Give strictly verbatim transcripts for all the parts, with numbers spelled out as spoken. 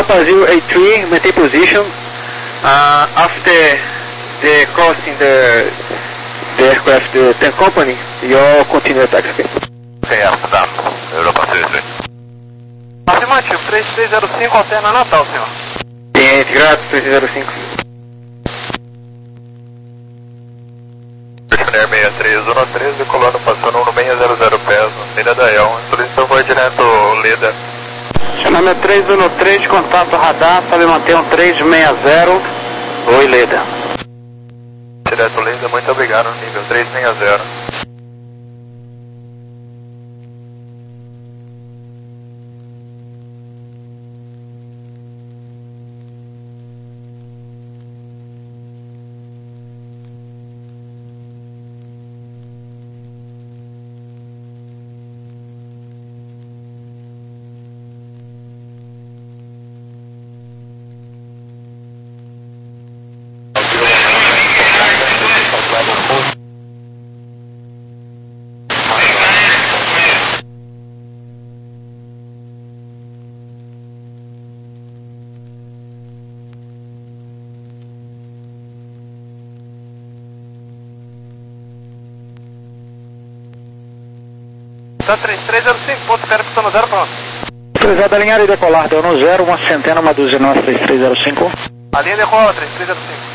Papa zero eight three, maintain position. Uh, after the crossing the the aircraft, the tank company, you continue taxi. Ok, tá. Europa zero three. Afirmativo, três três zero cinco, alterna Natal, senhor. Ciente, graças, três zero cinco. Air seis três um três, decolando, passando no seis zero zero pés, Ilha da El. Solicita voo direto, Leda. Chamamento três um três, contato radar, sabe manter um três seis zero. Oi, Leda. Direto, Leda, muito obrigado, nível três seis zero. Tá três três zero cinco, ponto zero, pistão zero, pronto. Autorizado a alinhar e decolar, deu no zero, uma centena, uma dúzia nossa, três três zero cinco. A linha decola, três três zero cinco.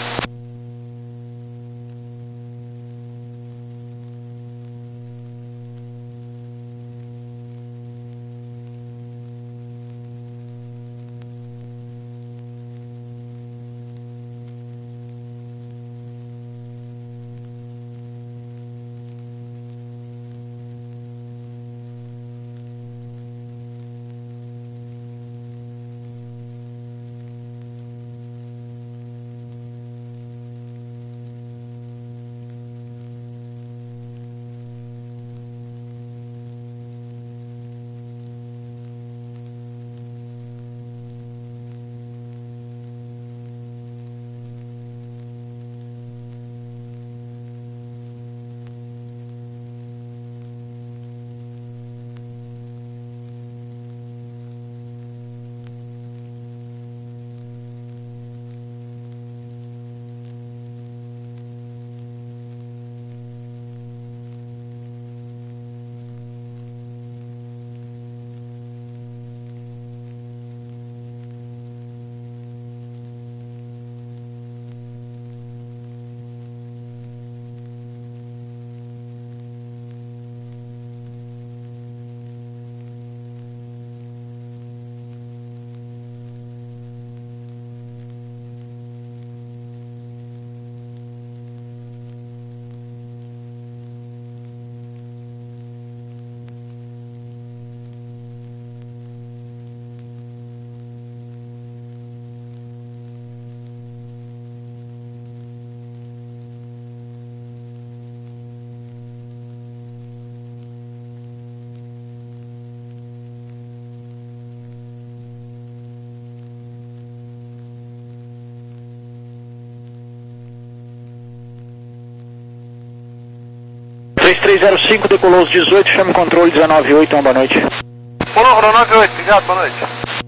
três três zero cinco, decolou os dezoito, chama o controle dezenove oito, uma boa noite. Pulou, dezenove oito, obrigado, boa noite.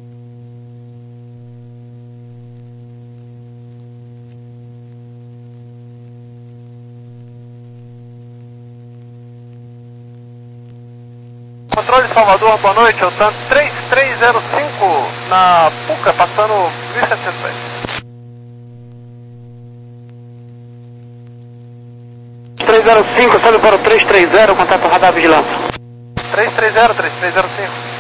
Controle Salvador, boa noite, eu tanto três três zero cinco na Puca, passando mil e setecentos pés. três zero cinco, sobe para o três três zero, contato radar vigilância. três três zero, três três zero cinco.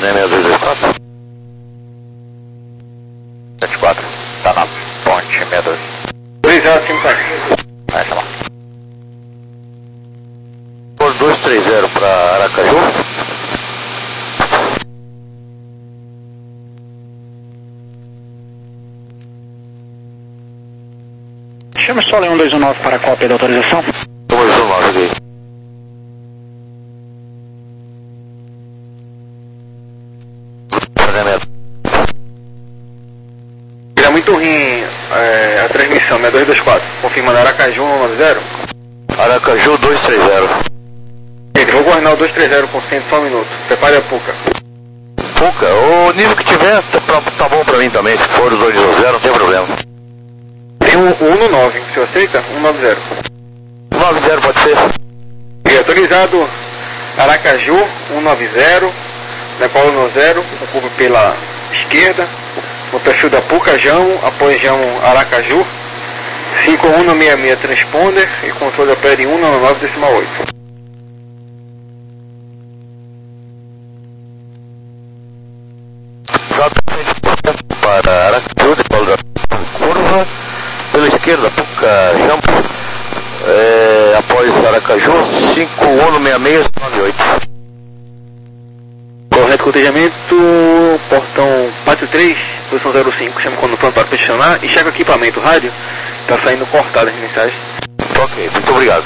seis dois dois quatro. sete quatro, tá na ponte sessenta e dois. Autorizado, cinco quatro. Vai chamar. Por dois três zero para Aracaju. Chama só Leão dois um nove para a cópia da autorização. dois um nove aqui. Era muito ruim é, a transmissão, né? dois dois quatro. Confirmando Aracaju um nove zero. Aracaju dois três zero. Ele, vou guardar o dois três zero por cento só um minuto. Prepare a Puca. Puca, o nível que tiver tá, pra, tá bom pra mim também. Se for o dois dois zero, não tem problema. Tem um um no nove, o senhor aceita? um nove zero. nove zero pode ser. E autorizado Aracaju um nove zero. Nepal um zero, ocupa pela esquerda. No perfil da Puca, Jamo, após Jamo Aracaju. cinco um no seis seis transponder e controle da P L um no nove decimal oito. Para Aracaju, depois da curva, pela esquerda, Puca, Jampo, é, após Aracaju, cinco um no seis seis nove oito. Correto cotejamento, portão Pátio três, posição zero cinco, chama quando pronto para peticionar e checa o equipamento, rádio, está saindo cortado as mensagens. Ok, muito obrigado.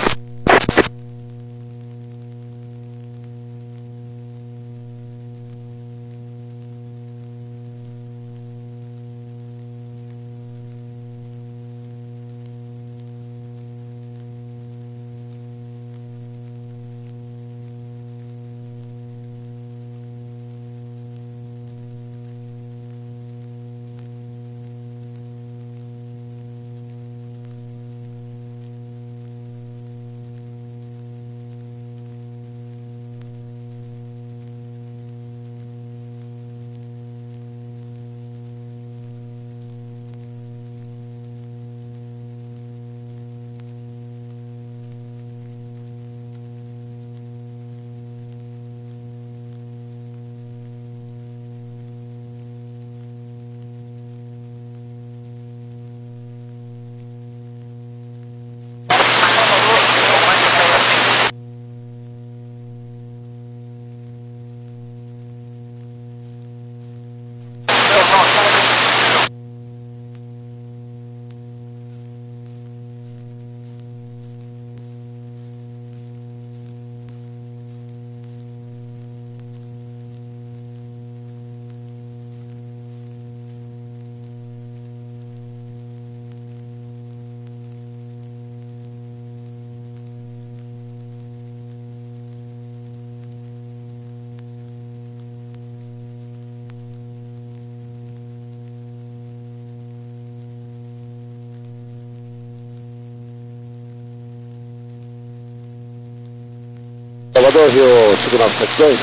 Salvador, Rio cinco nove sete dois.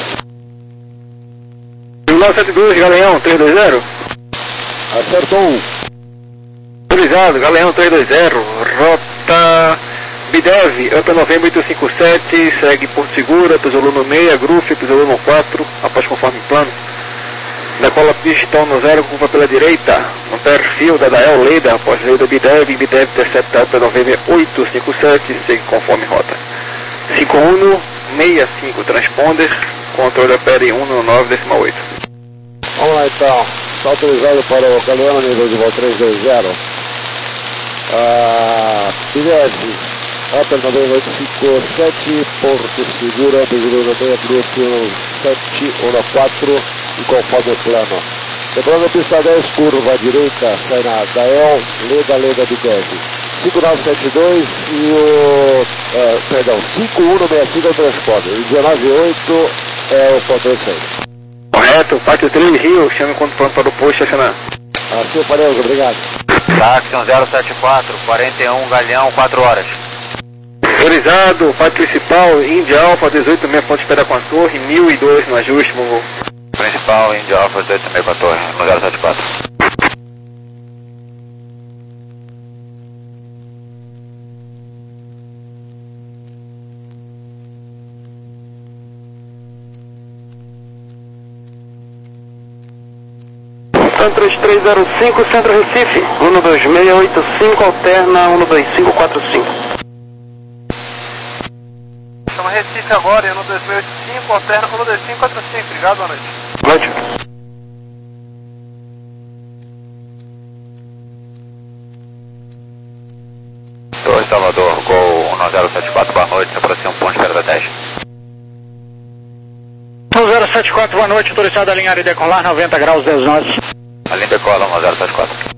cinco nove sete dois, Galeão três dois zero. Acertou um. Autorizado, Galeão três dois zero, rota Bidev, Up Novembro oito cinco sete, segue Porto Segura, Pesolou no meio, Grufe, Pesolou no quatro, após conforme plano. Decola digital no zero, curva pela direita, no perfil da Dael Leda, após Leda Bidev, Bidev intercepta Up Novembro oito cinco sete, segue conforme rota. cinco um seis cinco transponder, controle da P L um no nove decimal oito. Vamos lá então, está autorizado para o Galeão, nível de voo três dois zero. Ah, Bidev, Upper Novembro oito cinco sete, Porto Segura, Pesolou no meio, Grufe sete um quatro, e conforme o plano. Lembrando a pista dez, curva à direita, sai na Dael, Leda, Leda Bidev. cinco nove sete dois e o, é, perdão, cinco um seis cinco é o transporte, e dezenove oito é o controle seis. Correto, Pátio três, Rio, chame quando pronto para o posto estacionar. Assim, Pareus, obrigado. Táxi um zero sete quatro, quarenta e um, Galeão, quatro horas. Autorizado, Pátio Principal, Índia Alfa, dezoito meia, ponto espera com a torre, mil e dois no ajuste, voo. Principal, Índia Alfa, dezoito meia com a torre, um zero sete quatro. três três zero cinco, Centro Recife, um dois seis oito cinco, alterna um dois cinco quatro cinco. Chama Recife agora, um dois seis oito cinco, alterna um dois cinco quatro cinco, obrigado, boa noite. Noite. Torre Salvador, Gol um zero sete quatro, boa noite, se aproxima um ponto zero dez. um zero sete quatro, boa noite, autorizado a alinhar e decolar, noventa graus, dez nós. Alinha e decola, um zero sete quatro.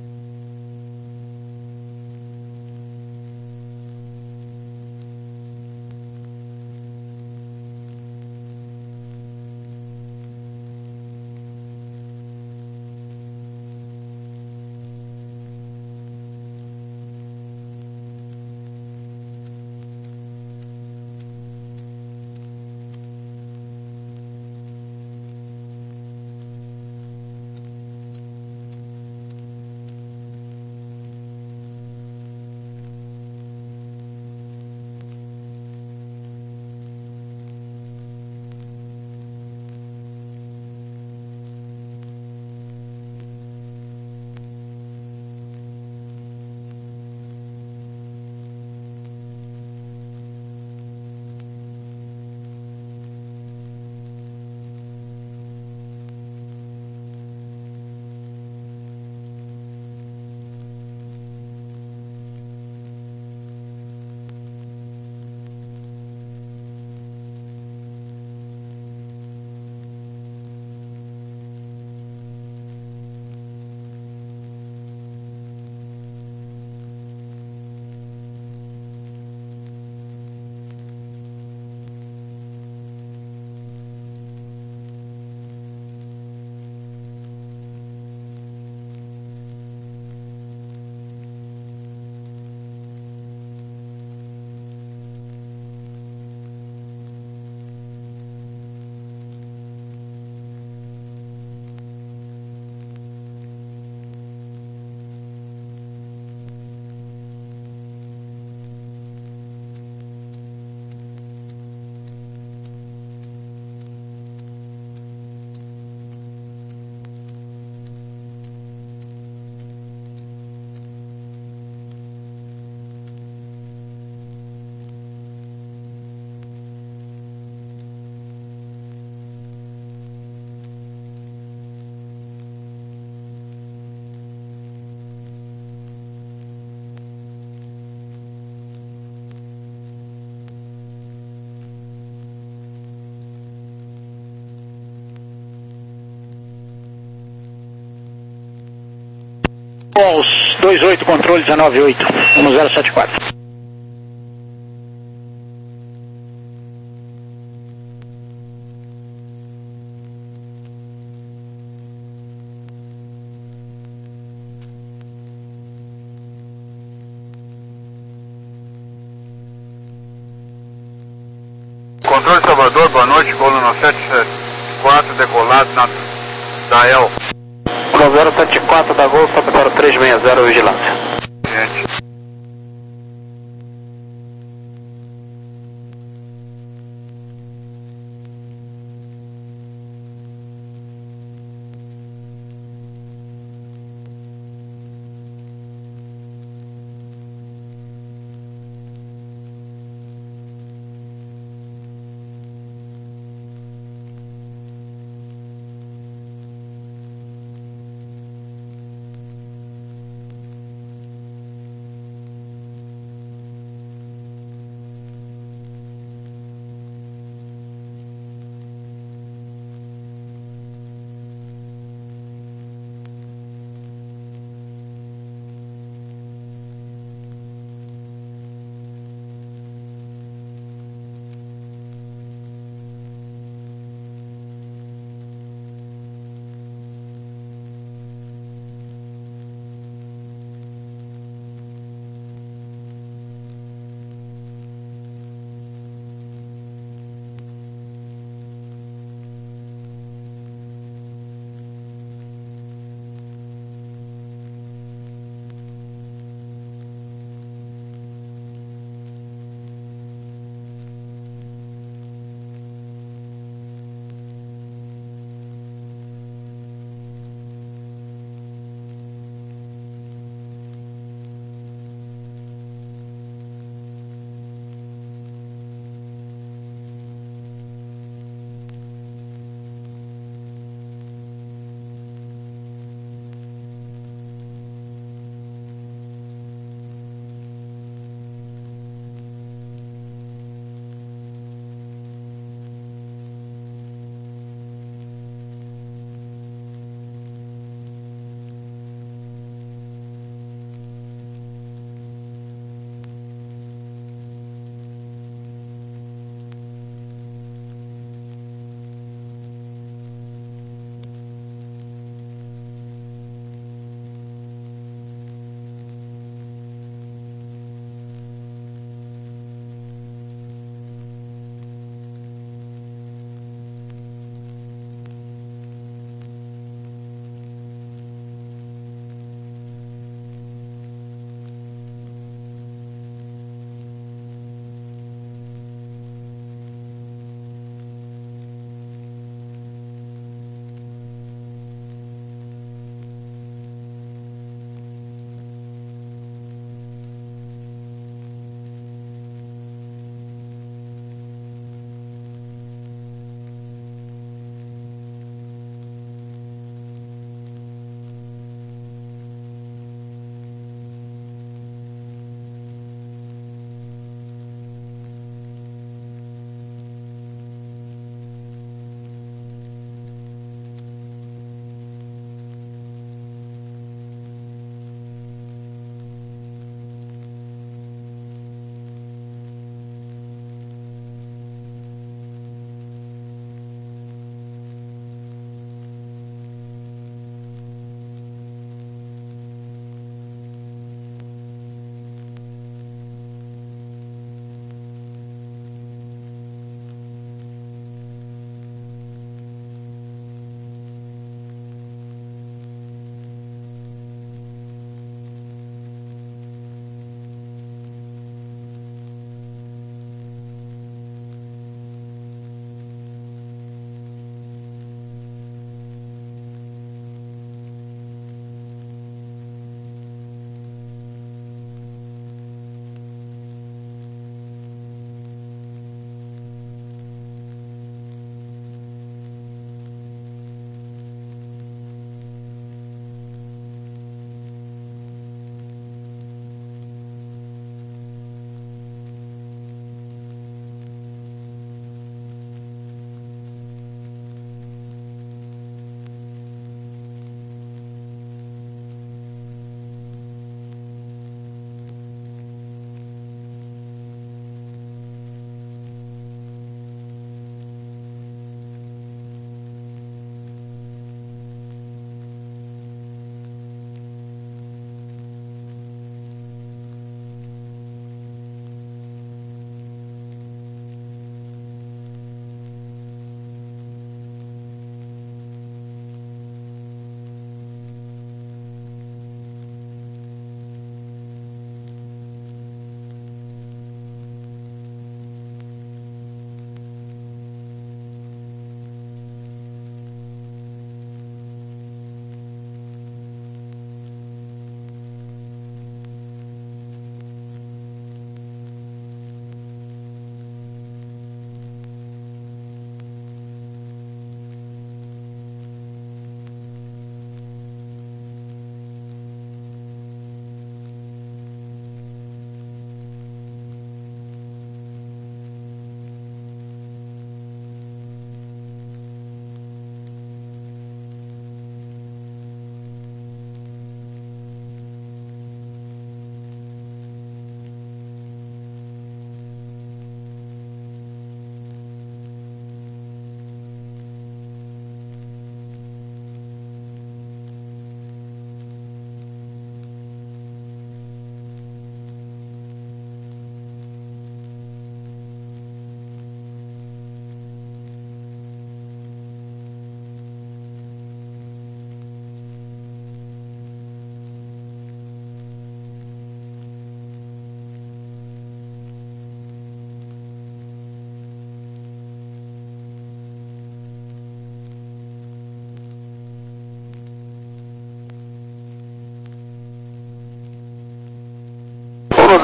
Aos dois oito, controle dezenove oito, um zero sete quatro. Controle Salvador, boa noite, Gol no sete sete quatro, decolado na da E L. zero sete quatro da Gol, sobe para três seis zero, vigilância. Gente.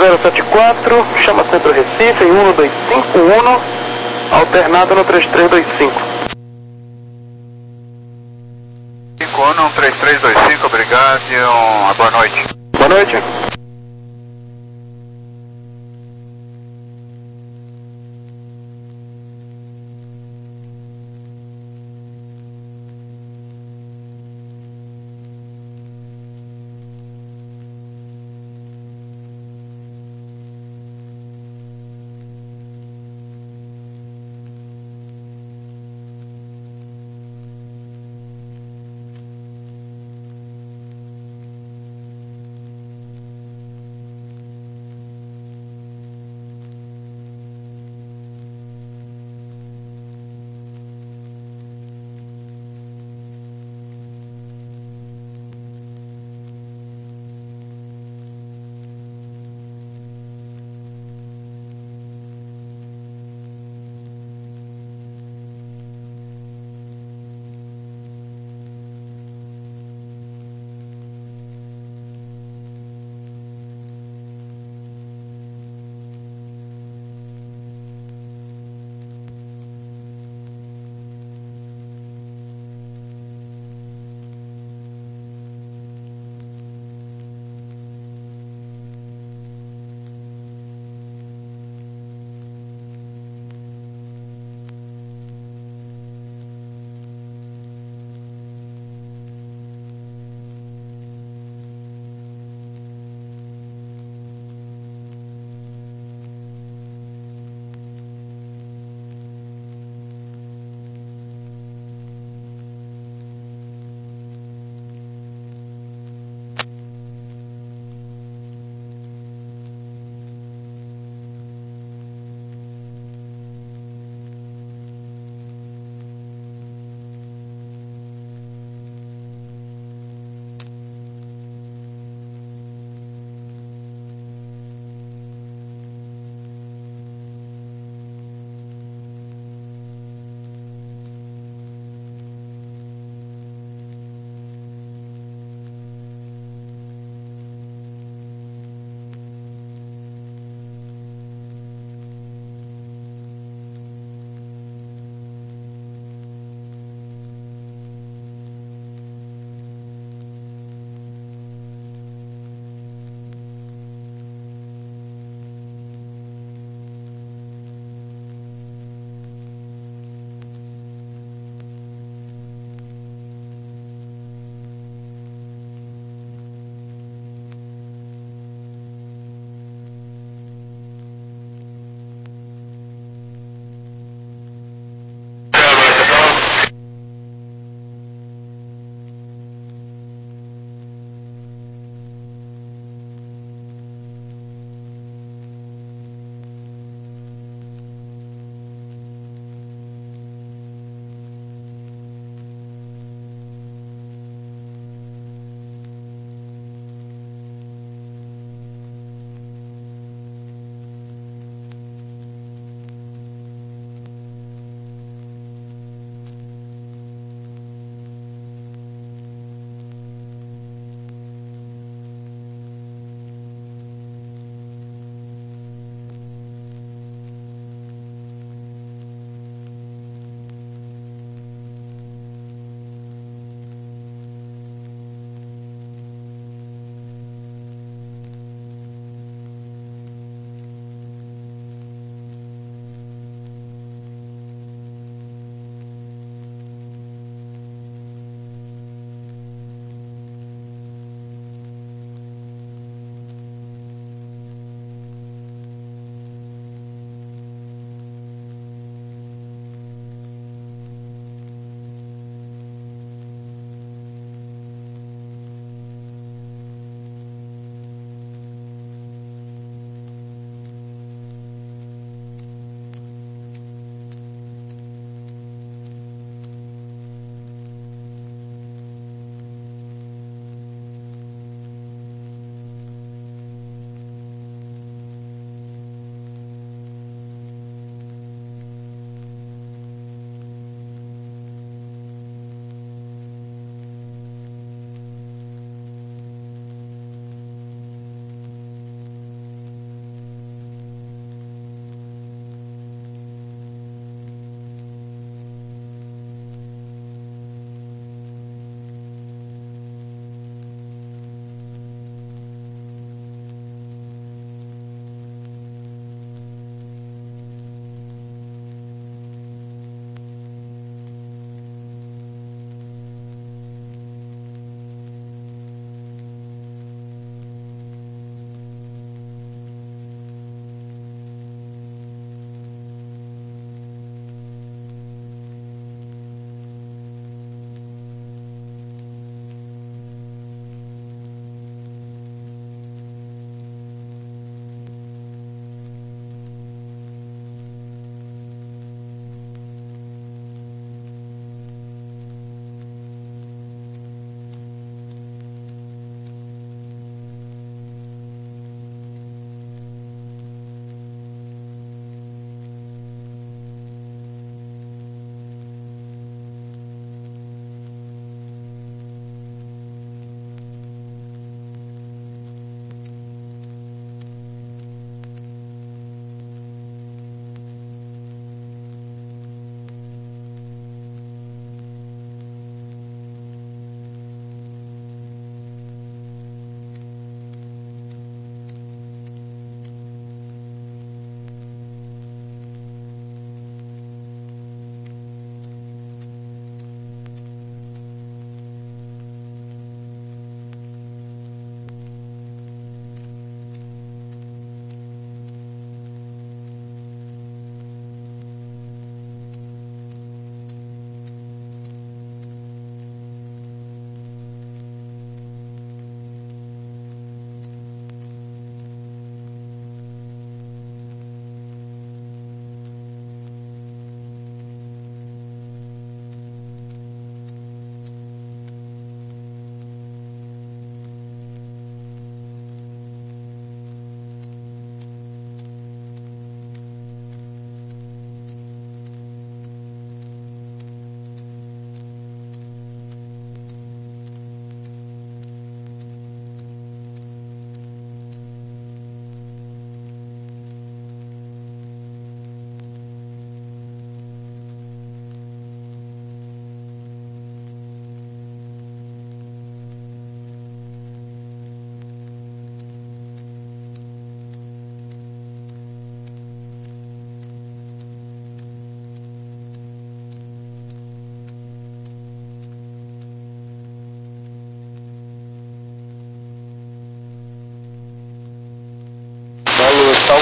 zero sete quatro, chama Centro Recife, em um dois cinco um, alternado no três três dois cinco. cinco um, três três dois cinco, obrigado e um, boa noite. Boa noite.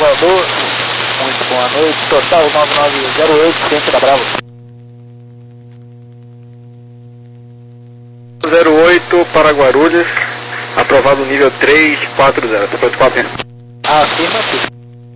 Salvador, muito boa noite, total nove nove zero oito, ciência da Bravo. zero oito para Guarulhos, aprovado nível três quatro zero, tá pronto para ver. Afirmativo.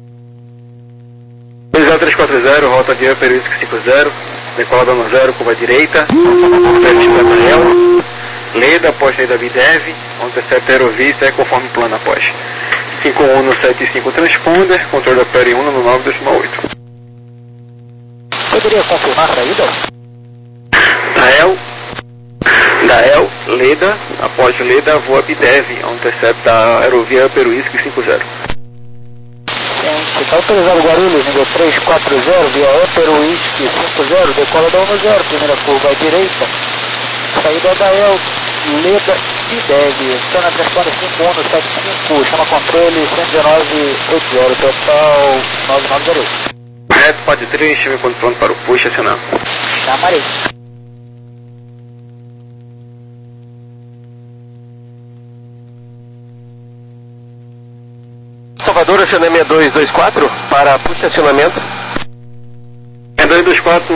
dois zero três quatro zero, rota de Upper Whisky cinco zero, decolada no zero, curva direita, pertinho da Daniel, Leda, após Leda Bidev, intercepta Aerovista, é conforme plano após. cinco um no sete cinco transponder, controle da P R um no nove dois oito. Poderia confirmar a saída? Dael, Dael, Leda, após Leda, voa Bidev, intercepta a Aerovia Upper Whisky cinco zero. Está autorizado Guarulhos, nível três quatro zero, via Upper Whisky cinco zero, decola da um zero, primeira curva à direita, saída da El, Leda Bidev, cana transponder cinco um no sete cinco, chama controle cento e dezenove oito zero, total nove nove zero oito. Reto, pode três, chame quando pronto para o push, acionando. Chamarei. Salvador, acionei seis dois dois quatro para push acionamento. É dois dois quatro,